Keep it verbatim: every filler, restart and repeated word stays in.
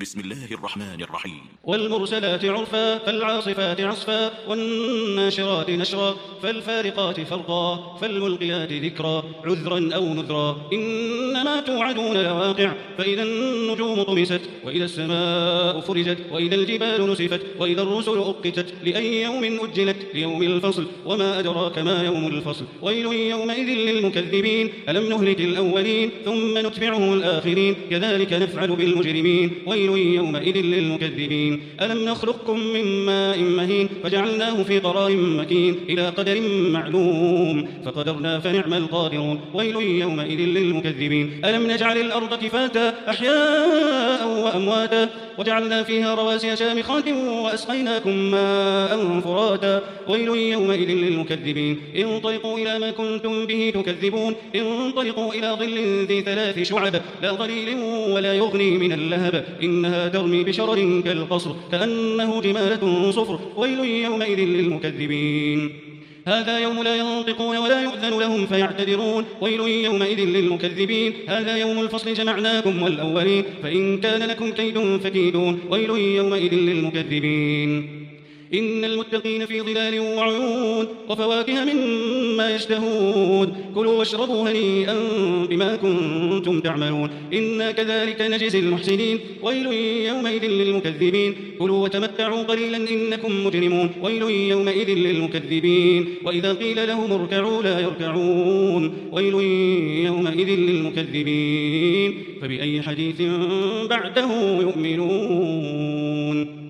بسم الله الرحمن الرحيم. والمرسلات عرفا فالعاصفات عصفا والناشرات نشرا فالفارقات فرقا فالملقيات ذكرا عذرا أو نذرا إنما توعدون لواقع فإذا النجوم طمست وإذا السماء فرجت وإذا الجبال نسفت وإذا الرسل أقتت لأي يوم أجلت ليوم الفصل وما أدراك ما يوم الفصل ويل يومئذ للمكذبين ألم نهلك الأولين ثم نتبعهم الآخرين كذلك نفعل بالمجرمين ويل يومئذ للمكذبين ألم نخلقكم من ماء مهين فجعلناه في قرار مكين إلى قدر معلوم فقدرنا فنعم القادرون ويل يومئذ للمكذبين ألم نجعل الأرض كفاتا أحياء وأمواتا وجعلنا فيها رواسي شامخات وأسقيناكم ماء فراتا ويل يومئذ للمكذبين انطلقوا إلى ما كنتم به تكذبون انطلقوا إلى ظل ذي ثلاث شعب لا ظليل ولا يغني من اللهب إنها ترمي بشرر كالقصر كأنه جمالة صفر ويل يومئذ للمكذبين هذا يوم لا ينطقون ولا يؤذن لهم فيعتذرون ويل يومئذ للمكذبين هذا يوم الفصل جمعناكم والأولين فإن كان لكم كيد فكيدون ويل يومئذ للمكذبين إن المتقين في ظلال وعيون وفواكه مما يشتهون كلوا واشربوا هنيئا بما كنتم تعملون إنا كذلك نجزي المحسنين ويل يومئذ للمكذبين كلوا وتمتعوا قليلا إنكم مجرمون ويل يومئذ للمكذبين وإذا قيل لهم اركعوا لا يركعون ويل يومئذ للمكذبين فبأي حديث بعده يؤمنون.